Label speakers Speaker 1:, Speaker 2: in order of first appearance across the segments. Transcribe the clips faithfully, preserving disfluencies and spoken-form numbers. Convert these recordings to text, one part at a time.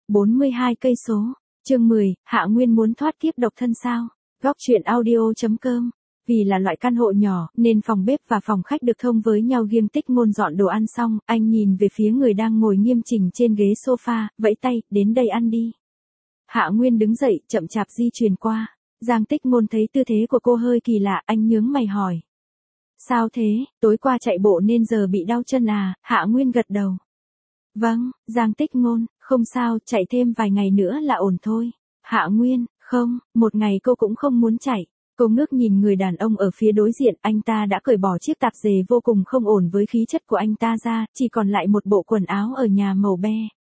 Speaker 1: bốn mươi hai cây số. Chương mười, Hạ Nguyên muốn thoát kiếp độc thân sao? Góc truyện audio.com. Vì là loại căn hộ nhỏ, nên phòng bếp và phòng khách được thông với nhau. Nghiêm Tích Ngôn dọn đồ ăn xong, anh nhìn về phía người đang ngồi nghiêm chỉnh trên ghế sofa, vẫy tay, đến đây ăn đi. Hạ Nguyên đứng dậy, chậm chạp di chuyển qua. Giang Tích Ngôn thấy tư thế của cô hơi kỳ lạ, anh nhướng mày hỏi. Sao thế, tối qua chạy bộ nên giờ bị đau chân à? Hạ Nguyên gật đầu. Vâng, Giang Tích Ngôn, không sao, chạy thêm vài ngày nữa là ổn thôi. Hạ Nguyên, không, một ngày cô cũng không muốn chạy. Cô ngước nhìn người đàn ông ở phía đối diện, anh ta đã cởi bỏ chiếc tạp dề vô cùng không ổn với khí chất của anh ta ra, chỉ còn lại một bộ quần áo ở nhà màu be.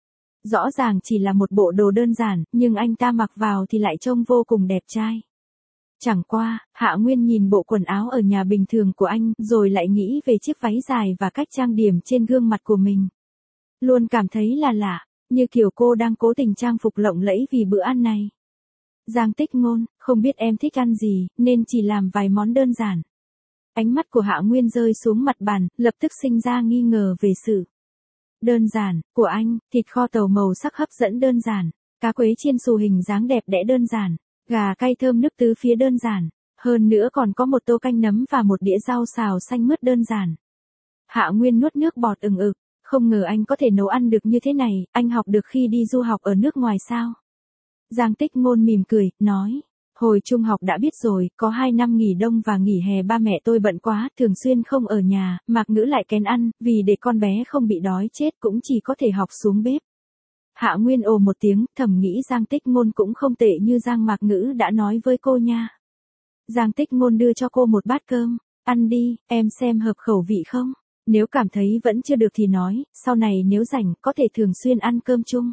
Speaker 1: Rõ ràng chỉ là một bộ đồ đơn giản, nhưng anh ta mặc vào thì lại trông vô cùng đẹp trai. Chẳng qua, Hạ Nguyên nhìn bộ quần áo ở nhà bình thường của anh, rồi lại nghĩ về chiếc váy dài và cách trang điểm trên gương mặt của mình. Luôn cảm thấy là lạ, như kiểu cô đang cố tình trang phục lộng lẫy vì bữa ăn này. Giang Tích Ngôn, không biết em thích ăn gì, nên chỉ làm vài món đơn giản. Ánh mắt của Hạ Nguyên rơi xuống mặt bàn, lập tức sinh ra nghi ngờ về sự đơn giản của anh. Thịt kho tàu màu sắc hấp dẫn đơn giản, cá quế chiên xù hình dáng đẹp đẽ đơn giản, gà cay thơm nước tứ phía đơn giản, hơn nữa còn có một tô canh nấm và một đĩa rau xào xanh mướt đơn giản. Hạ Nguyên nuốt nước bọt ừng ực, không ngờ anh có thể nấu ăn được như thế này, anh học được khi đi du học ở nước ngoài sao? Giang Tích Ngôn mỉm cười, nói, hồi trung học đã biết rồi, có hai năm nghỉ đông và nghỉ hè ba mẹ tôi bận quá, thường xuyên không ở nhà, Mạc Ngữ lại kén ăn, vì để con bé không bị đói chết cũng chỉ có thể học xuống bếp. Hạ Nguyên ồ một tiếng, thầm nghĩ Giang Tích Ngôn cũng không tệ như Giang Mạc Ngữ đã nói với cô nha. Giang Tích Ngôn đưa cho cô một bát cơm, ăn đi, em xem hợp khẩu vị không? Nếu cảm thấy vẫn chưa được thì nói, sau này nếu rảnh có thể thường xuyên ăn cơm chung.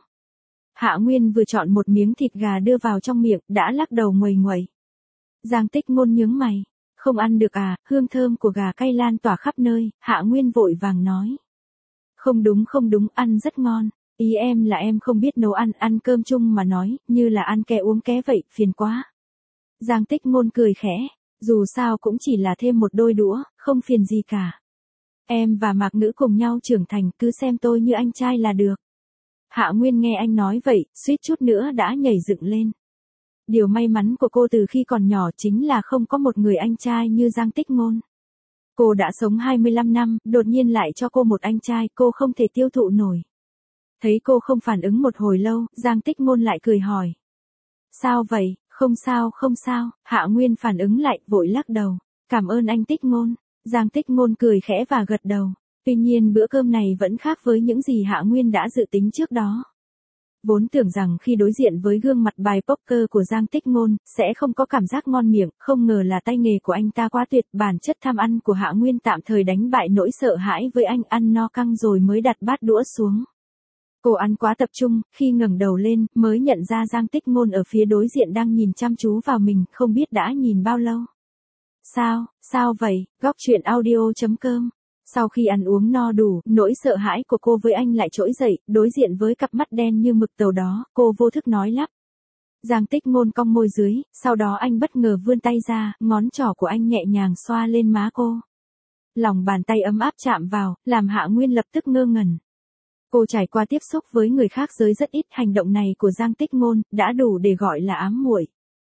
Speaker 1: Hạ Nguyên vừa chọn một miếng thịt gà đưa vào trong miệng, đã lắc đầu nguầy nguầy. Giang Tích Ngôn nhướng mày, không ăn được à? Hương thơm của gà cay lan tỏa khắp nơi. Hạ Nguyên vội vàng nói. Không đúng không đúng, ăn rất ngon. Ý em là em không biết nấu ăn, ăn cơm chung mà nói, như là ăn ké uống ké vậy, phiền quá. Giang Tích Ngôn cười khẽ, dù sao cũng chỉ là thêm một đôi đũa, không phiền gì cả. Em và Mạc Ngữ cùng nhau trưởng thành, cứ xem tôi như anh trai là được. Hạ Nguyên nghe anh nói vậy, suýt chút nữa đã nhảy dựng lên. Điều may mắn của cô từ khi còn nhỏ chính là không có một người anh trai như Giang Tích Ngôn. Cô đã sống hai mươi lăm năm, đột nhiên lại cho cô một anh trai, cô không thể tiêu thụ nổi. Thấy cô không phản ứng một hồi lâu, Giang Tích Ngôn lại cười hỏi. Sao vậy? Không sao không sao. Hạ Nguyên phản ứng lại, vội lắc đầu. Cảm ơn anh Tích Ngôn. Giang Tích Ngôn cười khẽ và gật đầu. Tuy nhiên bữa cơm này vẫn khác với những gì Hạ Nguyên đã dự tính trước đó. Vốn tưởng rằng khi đối diện với gương mặt bài poker của Giang Tích Ngôn, sẽ không có cảm giác ngon miệng, không ngờ là tay nghề của anh ta quá tuyệt. Bản chất tham ăn của Hạ Nguyên tạm thời đánh bại nỗi sợ hãi với anh, ăn no căng rồi mới đặt bát đũa xuống. Cô ăn quá tập trung, khi ngẩng đầu lên, mới nhận ra Giang Tích Ngôn ở phía đối diện đang nhìn chăm chú vào mình, không biết đã nhìn bao lâu. Sao, sao vậy? Góc truyện audio.com. Sau khi ăn uống no đủ, nỗi sợ hãi của cô với anh lại trỗi dậy, đối diện với cặp mắt đen như mực tàu đó, cô vô thức nói lắp. Giang Tích Ngôn cong môi dưới, sau đó anh bất ngờ vươn tay ra, ngón trỏ của anh nhẹ nhàng xoa lên má cô. Lòng bàn tay ấm áp chạm vào, làm Hạ Nguyên lập tức ngơ ngẩn. Cô trải qua tiếp xúc với người khác giới rất ít, hành động này của Giang Tích Ngôn đã đủ để gọi là ám muội.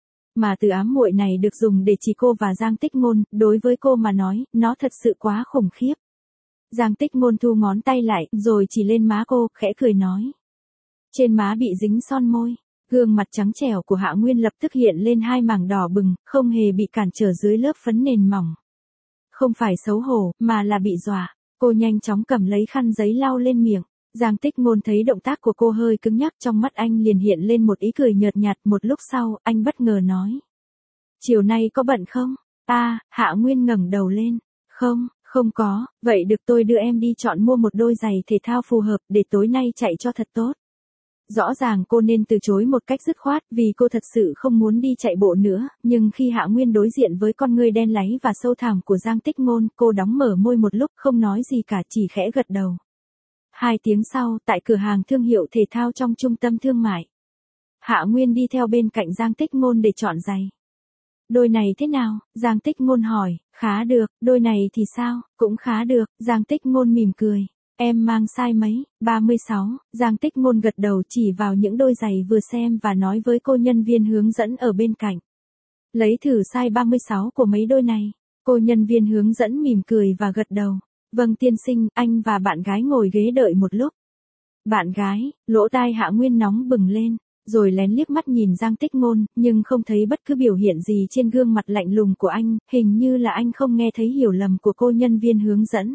Speaker 1: Mà từ ám muội này được dùng để chỉ cô và Giang Tích Ngôn, đối với cô mà nói, nó thật sự quá khủng khiếp. Giang Tích Ngôn thu ngón tay lại, rồi chỉ lên má cô, khẽ cười nói. Trên má bị dính son môi, gương mặt trắng trẻo của Hạ Nguyên lập tức hiện lên hai mảng đỏ bừng, không hề bị cản trở dưới lớp phấn nền mỏng. Không phải xấu hổ, mà là bị dọa. Cô nhanh chóng cầm lấy khăn giấy lau lên miệng. Giang Tích Ngôn thấy động tác của cô hơi cứng nhắc, trong mắt anh liền hiện lên một ý cười nhợt nhạt. Một lúc sau, anh bất ngờ nói. Chiều nay có bận không? À, Hạ Nguyên ngẩng đầu lên. Không, không có, vậy được tôi đưa em đi chọn mua một đôi giày thể thao phù hợp để tối nay chạy cho thật tốt. Rõ ràng cô nên từ chối một cách dứt khoát vì cô thật sự không muốn đi chạy bộ nữa, nhưng khi Hạ Nguyên đối diện với con ngươi đen láy và sâu thẳm của Giang Tích Ngôn, cô đóng mở môi một lúc không nói gì cả, chỉ khẽ gật đầu. Hai tiếng sau, tại cửa hàng thương hiệu thể thao trong trung tâm thương mại, Hạ Nguyên đi theo bên cạnh Giang Tích Ngôn để chọn giày. Đôi này thế nào? Giang Tích Ngôn hỏi. Khá được. Đôi này thì sao? Cũng khá được. Giang Tích Ngôn mỉm cười. Em mang size mấy? ba mươi sáu, Giang Tích Ngôn gật đầu chỉ vào những đôi giày vừa xem và nói với cô nhân viên hướng dẫn ở bên cạnh. Lấy thử size ba mươi sáu của mấy đôi này. Cô nhân viên hướng dẫn mỉm cười và gật đầu. Vâng tiên sinh, anh và bạn gái ngồi ghế đợi một lúc. Bạn gái, lỗ tai Hạ Nguyên nóng bừng lên, rồi lén liếc mắt nhìn Giang Tích Ngôn, nhưng không thấy bất cứ biểu hiện gì trên gương mặt lạnh lùng của anh, hình như là anh không nghe thấy hiểu lầm của cô nhân viên hướng dẫn.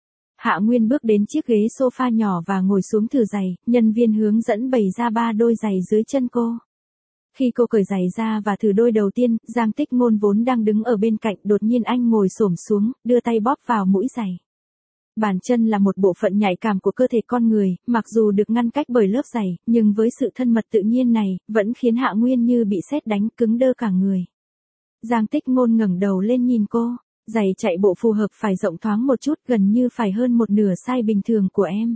Speaker 1: Hạ Nguyên bước đến chiếc ghế sofa nhỏ và ngồi xuống thử giày, nhân viên hướng dẫn bày ra ba đôi giày dưới chân cô. Khi cô cởi giày ra và thử đôi đầu tiên, Giang Tích Ngôn vốn đang đứng ở bên cạnh, đột nhiên anh ngồi xổm xuống, đưa tay bóp vào mũi giày. Bàn chân là một bộ phận nhạy cảm của cơ thể con người, mặc dù được ngăn cách bởi lớp giày, nhưng với sự thân mật tự nhiên này, vẫn khiến Hạ Nguyên như bị sét đánh, cứng đơ cả người. Giang Tích Ngôn ngẩng đầu lên nhìn cô, giày chạy bộ phù hợp phải rộng thoáng một chút, gần như phải hơn một nửa size bình thường của em.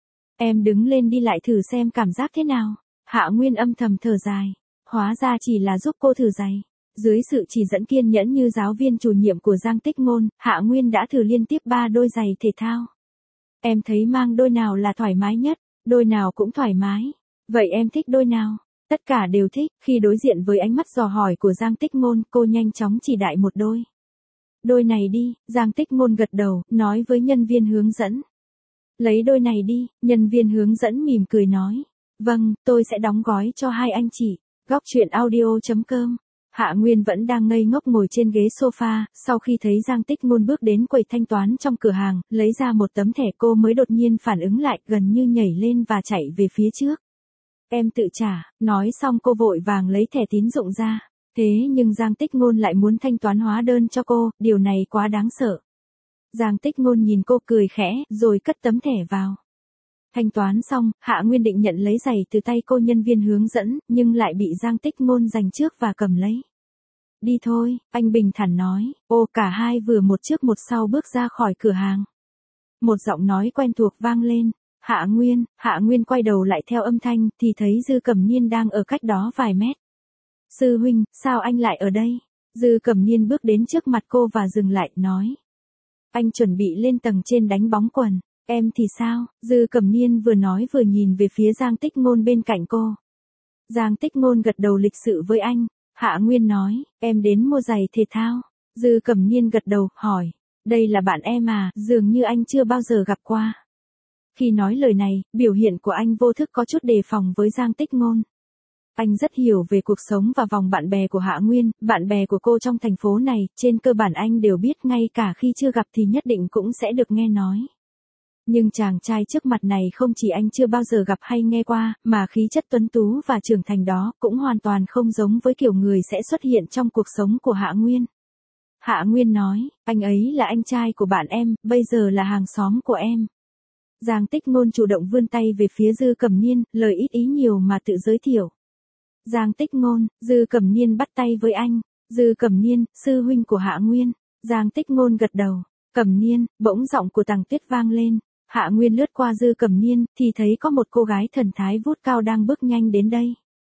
Speaker 1: Em đứng lên đi lại thử xem cảm giác thế nào. Hạ Nguyên âm thầm thở dài, hóa ra chỉ là giúp cô thử giày. Dưới sự chỉ dẫn kiên nhẫn như giáo viên chủ nhiệm của Giang Tích Ngôn, Hạ Nguyên đã thử liên tiếp ba đôi giày thể thao. Em thấy mang đôi nào là thoải mái nhất? Đôi nào cũng thoải mái. Vậy em thích đôi nào? Tất cả đều thích. Khi đối diện với ánh mắt dò hỏi của Giang Tích Ngôn, cô nhanh chóng chỉ đại một đôi. Đôi này đi, Giang Tích Ngôn gật đầu, nói với nhân viên hướng dẫn. Lấy đôi này đi, nhân viên hướng dẫn mỉm cười nói. Vâng, tôi sẽ đóng gói cho hai anh chị. Góc truyện audio chấm com. Hạ Nguyên vẫn đang ngây ngốc ngồi trên ghế sofa, sau khi thấy Giang Tích Ngôn bước đến quầy thanh toán trong cửa hàng, lấy ra một tấm thẻ cô mới đột nhiên phản ứng lại, gần như nhảy lên và chạy về phía trước. Em tự trả, nói xong cô vội vàng lấy thẻ tín dụng ra. Thế nhưng Giang Tích Ngôn lại muốn thanh toán hóa đơn cho cô, điều này quá đáng sợ. Giang Tích Ngôn nhìn cô cười khẽ, rồi cất tấm thẻ vào. Thanh toán xong, Hạ Nguyên định nhận lấy giày từ tay cô nhân viên hướng dẫn, nhưng lại bị Giang Tích Ngôn giành trước và cầm lấy. Đi thôi, anh bình thản nói. Ô, cả hai vừa một trước một sau bước ra khỏi cửa hàng. Một giọng nói quen thuộc vang lên. Hạ Nguyên, Hạ Nguyên quay đầu lại theo âm thanh, thì thấy Dư Cẩm Niên đang ở cách đó vài mét. Sư huynh, sao anh lại ở đây? Dư Cẩm Niên bước đến trước mặt cô và dừng lại, nói. Anh chuẩn bị lên tầng trên đánh bóng quần. Em thì sao? Dư Cẩm Niên vừa nói vừa nhìn về phía Giang Tích Ngôn bên cạnh cô. Giang Tích Ngôn gật đầu lịch sự với anh. Hạ Nguyên nói, em đến mua giày thể thao. Dư Cẩm Niên gật đầu, hỏi. Đây là bạn em à, dường như anh chưa bao giờ gặp qua. Khi nói lời này, biểu hiện của anh vô thức có chút đề phòng với Giang Tích Ngôn. Anh rất hiểu về cuộc sống và vòng bạn bè của Hạ Nguyên, bạn bè của cô trong thành phố này, trên cơ bản anh đều biết, ngay cả khi chưa gặp thì nhất định cũng sẽ được nghe nói. Nhưng chàng trai trước mặt này không chỉ anh chưa bao giờ gặp hay nghe qua, mà khí chất tuấn tú và trưởng thành đó cũng hoàn toàn không giống với kiểu người sẽ xuất hiện trong cuộc sống của Hạ Nguyên. Hạ Nguyên nói, anh ấy là anh trai của bạn em, bây giờ là hàng xóm của em. Giang Tích Ngôn chủ động vươn tay về phía Dư Cẩm Niên, lời ít ý nhiều mà tự giới thiệu. Giang Tích Ngôn, Dư Cẩm Niên bắt tay với anh. Dư Cẩm Niên, sư huynh của Hạ Nguyên. Giang Tích Ngôn gật đầu. Cẩm Niên, bỗng giọng của Tằng Tuyết vang lên. Hạ Nguyên lướt qua Dư Cẩm Niên, thì thấy có một cô gái thần thái vút cao đang bước nhanh đến đây.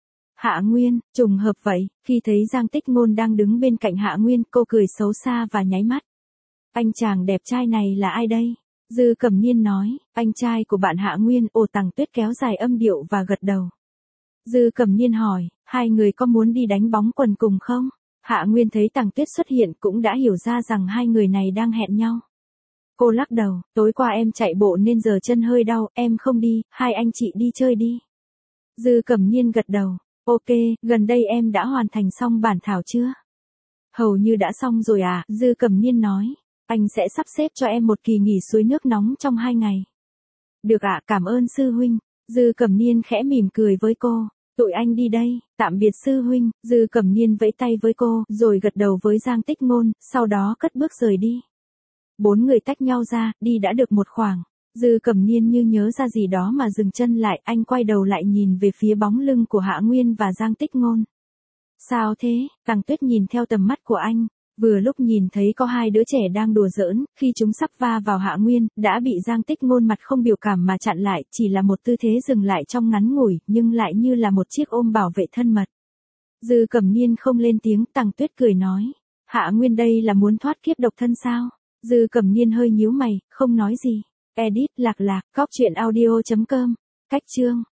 Speaker 1: Hạ Nguyên, trùng hợp vậy, khi thấy Giang Tích Ngôn đang đứng bên cạnh Hạ Nguyên, cô cười xấu xa và nháy mắt. Anh chàng đẹp trai này là ai đây? Dư Cẩm Niên nói, anh trai của bạn Hạ Nguyên. Ồ, Tằng Tuyết kéo dài âm điệu và gật đầu. Dư Cẩm Niên hỏi, hai người có muốn đi đánh bóng quần cùng không? Hạ Nguyên thấy Tằng Tuyết xuất hiện cũng đã hiểu ra rằng hai người này đang hẹn nhau. Cô lắc đầu, tối qua em chạy bộ nên giờ chân hơi đau, em không đi, hai anh chị đi chơi đi. Dư Cẩm Niên gật đầu, ok, gần đây em đã hoàn thành xong bản thảo chưa? Hầu như đã xong rồi à, Dư Cẩm Niên nói, anh sẽ sắp xếp cho em một kỳ nghỉ suối nước nóng trong hai ngày. Được ạ, cảm ơn sư huynh. Dư Cẩm Niên khẽ mỉm cười với cô, tụi anh đi đây, tạm biệt sư huynh. Dư Cẩm Niên vẫy tay với cô, rồi gật đầu với Giang Tích Ngôn, sau đó cất bước rời đi. Bốn người tách nhau ra, đi đã được một khoảng. Dư Cẩm Niên như nhớ ra gì đó mà dừng chân lại, anh quay đầu lại nhìn về phía bóng lưng của Hạ Nguyên và Giang Tích Ngôn. Sao thế? Tằng Tuyết nhìn theo tầm mắt của anh, vừa lúc nhìn thấy có hai đứa trẻ đang đùa giỡn, khi chúng sắp va vào Hạ Nguyên, đã bị Giang Tích Ngôn mặt không biểu cảm mà chặn lại, chỉ là một tư thế dừng lại trong ngắn ngủi, nhưng lại như là một chiếc ôm bảo vệ thân mật. Dư Cẩm Niên không lên tiếng, Tằng Tuyết cười nói, Hạ Nguyên đây là muốn thoát kiếp độc thân sao? Dư Cẩm Niên hơi nhíu mày, không nói gì. Edit Lạc Lạc, góc truyện audio chấm com. Cách chương